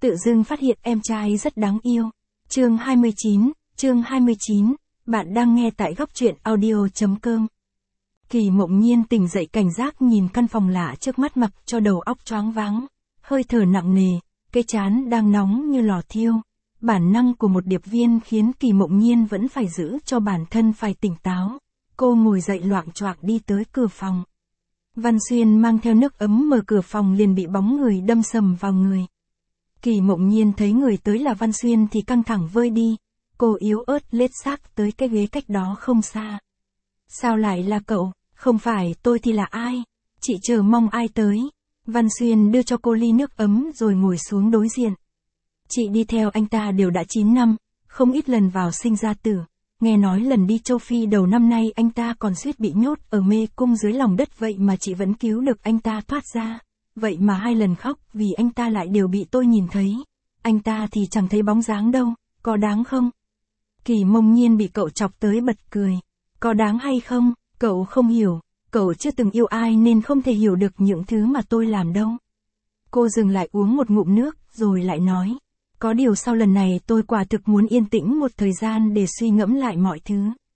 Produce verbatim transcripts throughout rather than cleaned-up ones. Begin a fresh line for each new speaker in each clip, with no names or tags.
tự dưng phát hiện em trai rất đáng yêu. Chương hai mươi chín, chương hai mươi chín, bạn đang nghe tại góc truyện audio chấm com. Kỳ Mộng Nhiên tỉnh dậy cảnh giác nhìn căn phòng lạ trước mắt mặc cho đầu óc choáng váng, hơi thở nặng nề, cái trán đang nóng như lò thiêu. Bản năng của một điệp viên khiến Kỳ Mộng Nhiên vẫn phải giữ cho bản thân phải tỉnh táo. Cô ngồi dậy loạng choạng đi tới cửa phòng. Văn Xuyên mang theo nước ấm mở cửa phòng liền bị bóng người đâm sầm vào người. Kỳ Mộng Nhiên thấy người tới là Văn Xuyên thì căng thẳng vơi đi. Cô yếu ớt lết xác tới cái ghế cách đó không xa. Sao lại là cậu? Không phải tôi thì là ai? Chị chờ mong ai tới? Văn Xuyên đưa cho cô ly nước ấm rồi ngồi xuống đối diện. Chị đi theo anh ta đều đã chín năm, không ít lần vào sinh ra tử. Nghe nói lần đi châu Phi đầu năm nay anh ta còn suýt bị nhốt ở mê cung dưới lòng đất, vậy mà chị vẫn cứu được anh ta thoát ra. Vậy mà hai lần khóc vì anh ta lại đều bị tôi nhìn thấy. Anh ta thì chẳng thấy bóng dáng đâu, có đáng không? Kỳ Mộng Nhiên bị cậu chọc tới bật cười. Có đáng hay không? Cậu không hiểu, cậu chưa từng yêu ai nên không thể hiểu được những thứ mà tôi làm đâu. Cô dừng lại uống một ngụm nước, rồi lại nói. Có điều sau lần này tôi quả thực muốn yên tĩnh một thời gian để suy ngẫm lại mọi thứ.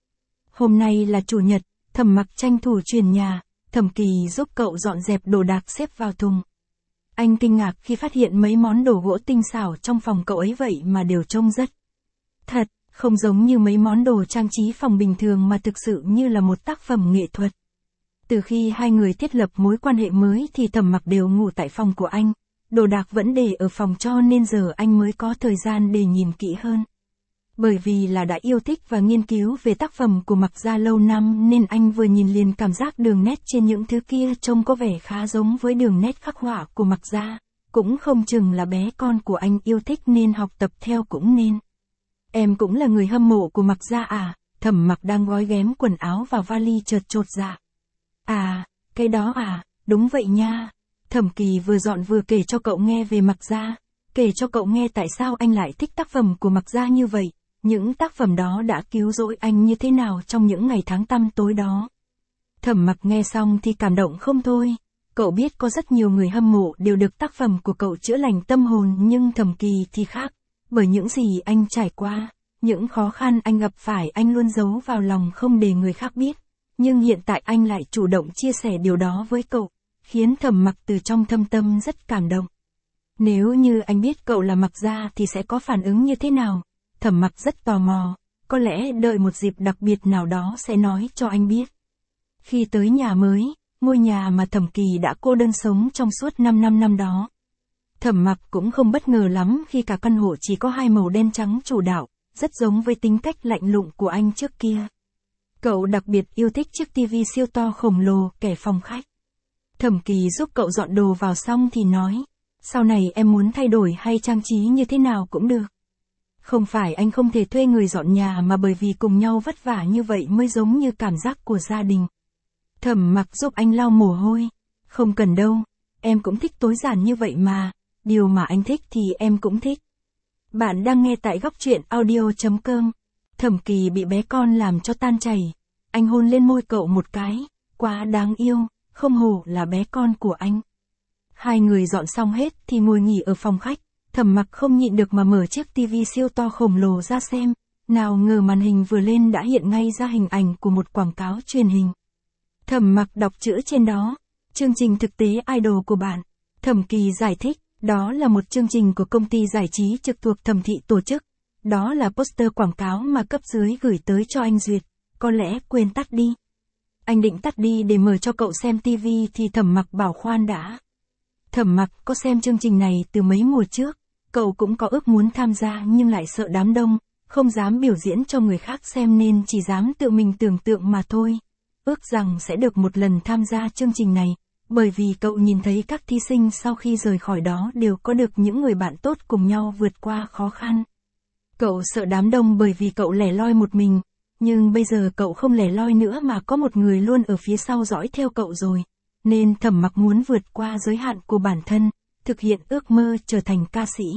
Hôm nay là chủ nhật, Thẩm Mặc tranh thủ chuyển nhà, Thẩm Kỳ giúp cậu dọn dẹp đồ đạc xếp vào thùng. Anh kinh ngạc khi phát hiện mấy món đồ gỗ tinh xảo trong phòng cậu ấy vậy mà đều trông rất thật, không giống như mấy món đồ trang trí phòng bình thường mà thực sự như là một tác phẩm nghệ thuật. Từ khi hai người thiết lập mối quan hệ mới thì Thẩm Mặc đều ngủ tại phòng của anh. Đồ đạc vẫn để ở phòng cho nên giờ anh mới có thời gian để nhìn kỹ hơn. Bởi vì là đã yêu thích và nghiên cứu về tác phẩm của Mặc Gia lâu năm nên anh vừa nhìn liền cảm giác đường nét trên những thứ kia trông có vẻ khá giống với đường nét khắc họa của Mặc Gia. Cũng không chừng là bé con của anh yêu thích nên học tập theo cũng nên. Em cũng là người hâm mộ của Mặc Gia à? Thẩm Mặc đang gói ghém quần áo vào vali chợt chột dạ. À, cái đó à, đúng vậy nha. Thẩm Kỳ vừa dọn vừa kể cho cậu nghe về Mặc Gia, kể cho cậu nghe tại sao anh lại thích tác phẩm của Mặc Gia như vậy, những tác phẩm đó đã cứu rỗi anh như thế nào trong những ngày tháng tăm tối đó. Thẩm Mặc nghe xong thì cảm động không thôi, cậu biết có rất nhiều người hâm mộ đều được tác phẩm của cậu chữa lành tâm hồn nhưng Thẩm Kỳ thì khác, bởi những gì anh trải qua, những khó khăn anh gặp phải anh luôn giấu vào lòng không để người khác biết, nhưng hiện tại anh lại chủ động chia sẻ điều đó với cậu. Khiến Thẩm Mặc từ trong thâm tâm rất cảm động. Nếu như anh biết cậu là Mặc Gia thì sẽ có phản ứng như thế nào? Thẩm Mặc rất tò mò, có lẽ đợi một dịp đặc biệt nào đó sẽ nói cho anh biết. Khi tới nhà mới, ngôi nhà mà Thẩm Kỳ đã cô đơn sống trong suốt năm năm năm đó. Thẩm Mặc cũng không bất ngờ lắm khi cả căn hộ chỉ có hai màu đen trắng chủ đạo, rất giống với tính cách lạnh lùng của anh trước kia. Cậu đặc biệt yêu thích chiếc tivi siêu to khổng lồ kẻ phòng khách. Thẩm Kỳ giúp cậu dọn đồ vào xong thì nói, sau này em muốn thay đổi hay trang trí như thế nào cũng được. Không phải anh không thể thuê người dọn nhà mà bởi vì cùng nhau vất vả như vậy mới giống như cảm giác của gia đình. Thẩm Mặc giúp anh lau mồ hôi, không cần đâu, em cũng thích tối giản như vậy mà, điều mà anh thích thì em cũng thích. Bạn đang nghe tại góc truyện audio chấm com. Thẩm Kỳ bị bé con làm cho tan chảy, anh hôn lên môi cậu một cái, quá đáng yêu. Không hổ là bé con của anh. Hai người dọn xong hết thì ngồi nghỉ ở phòng khách, Thẩm Mặc không nhịn được mà mở chiếc tivi siêu to khổng lồ ra xem, nào ngờ màn hình vừa lên đã hiện ngay ra hình ảnh của một quảng cáo truyền hình. Thẩm Mặc đọc chữ trên đó, chương trình thực tế idol của bạn. Thẩm Kỳ giải thích, đó là một chương trình của công ty giải trí trực thuộc Thẩm thị tổ chức. Đó là poster quảng cáo mà cấp dưới gửi tới cho anh duyệt, có lẽ quên tắt đi. Anh định tắt đi để mở cho cậu xem tivi thì Thẩm Mặc bảo khoan đã. Thẩm Mặc có xem chương trình này từ mấy mùa trước, cậu cũng có ước muốn tham gia nhưng lại sợ đám đông, không dám biểu diễn cho người khác xem nên chỉ dám tự mình tưởng tượng mà thôi. Ước rằng sẽ được một lần tham gia chương trình này, bởi vì cậu nhìn thấy các thí sinh sau khi rời khỏi đó đều có được những người bạn tốt cùng nhau vượt qua khó khăn. Cậu sợ đám đông bởi vì cậu lẻ loi một mình. Nhưng bây giờ cậu không lẻ loi nữa mà có một người luôn ở phía sau dõi theo cậu rồi. Nên Thẩm Mặc muốn vượt qua giới hạn của bản thân, thực hiện ước mơ trở thành ca sĩ.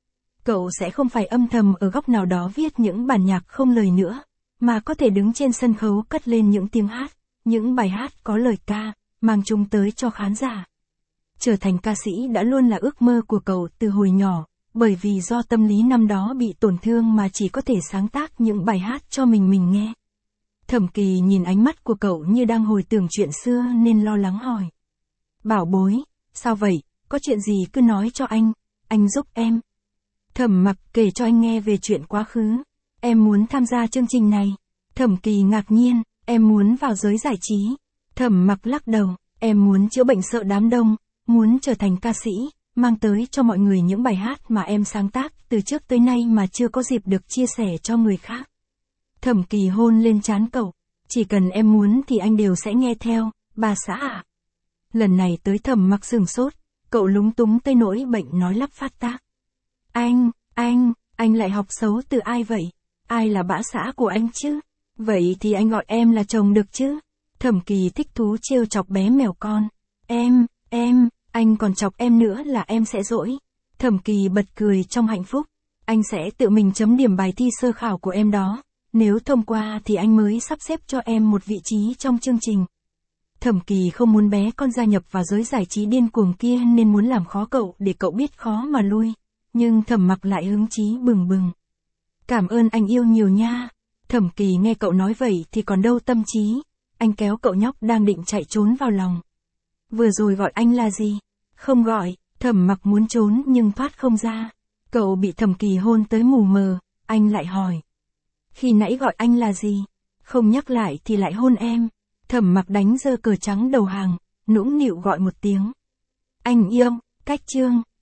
Cậu sẽ không phải âm thầm ở góc nào đó viết những bản nhạc không lời nữa, mà có thể đứng trên sân khấu cất lên những tiếng hát, những bài hát có lời ca, mang chúng tới cho khán giả. Trở thành ca sĩ đã luôn là ước mơ của cậu từ hồi nhỏ, bởi vì do tâm lý năm đó bị tổn thương mà chỉ có thể sáng tác những bài hát cho mình mình nghe. Thẩm Kỳ nhìn ánh mắt của cậu như đang hồi tưởng chuyện xưa nên lo lắng hỏi. Bảo bối, sao vậy, có chuyện gì cứ nói cho anh, anh giúp em. Thẩm Mặc kể cho anh nghe về chuyện quá khứ. Em muốn tham gia chương trình này. Thẩm Kỳ ngạc nhiên, em muốn vào giới giải trí. Thẩm Mặc lắc đầu, em muốn chữa bệnh sợ đám đông, muốn trở thành ca sĩ, mang tới cho mọi người những bài hát mà em sáng tác từ trước tới nay mà chưa có dịp được chia sẻ cho người khác. Thẩm Kỳ hôn lên trán cậu, chỉ cần em muốn thì anh đều sẽ nghe theo, bà xã ạ. Lần này tới Thẩm Mặc sửng sốt, cậu lúng túng tới nỗi bệnh nói lắp phát tác. Anh, anh, anh lại học xấu từ ai vậy? Ai là bã xã của anh chứ? Vậy thì anh gọi em là chồng được chứ? Thẩm Kỳ thích thú trêu chọc bé mèo con. Em, em, anh còn chọc em nữa là em sẽ dỗi. Thẩm Kỳ bật cười trong hạnh phúc. Anh sẽ tự mình chấm điểm bài thi sơ khảo của em đó. Nếu thông qua thì anh mới sắp xếp cho em một vị trí trong chương trình. Thẩm Kỳ không muốn bé con gia nhập vào giới giải trí điên cuồng kia nên muốn làm khó cậu để cậu biết khó mà lui. Nhưng Thẩm Mặc lại hứng chí bừng bừng. Cảm ơn anh yêu nhiều nha. Thẩm Kỳ nghe cậu nói vậy thì còn đâu tâm trí. Anh kéo cậu nhóc đang định chạy trốn vào lòng. Vừa rồi gọi anh là gì? Không gọi. Thẩm Mặc muốn trốn nhưng thoát không ra. Cậu bị Thẩm Kỳ hôn tới mù mờ. Anh lại hỏi. Khi nãy gọi anh là gì? Không nhắc lại thì lại hôn em. Thẩm Mặc đánh giơ cờ trắng đầu hàng, nũng nịu gọi một tiếng. Anh yêu, cách chương.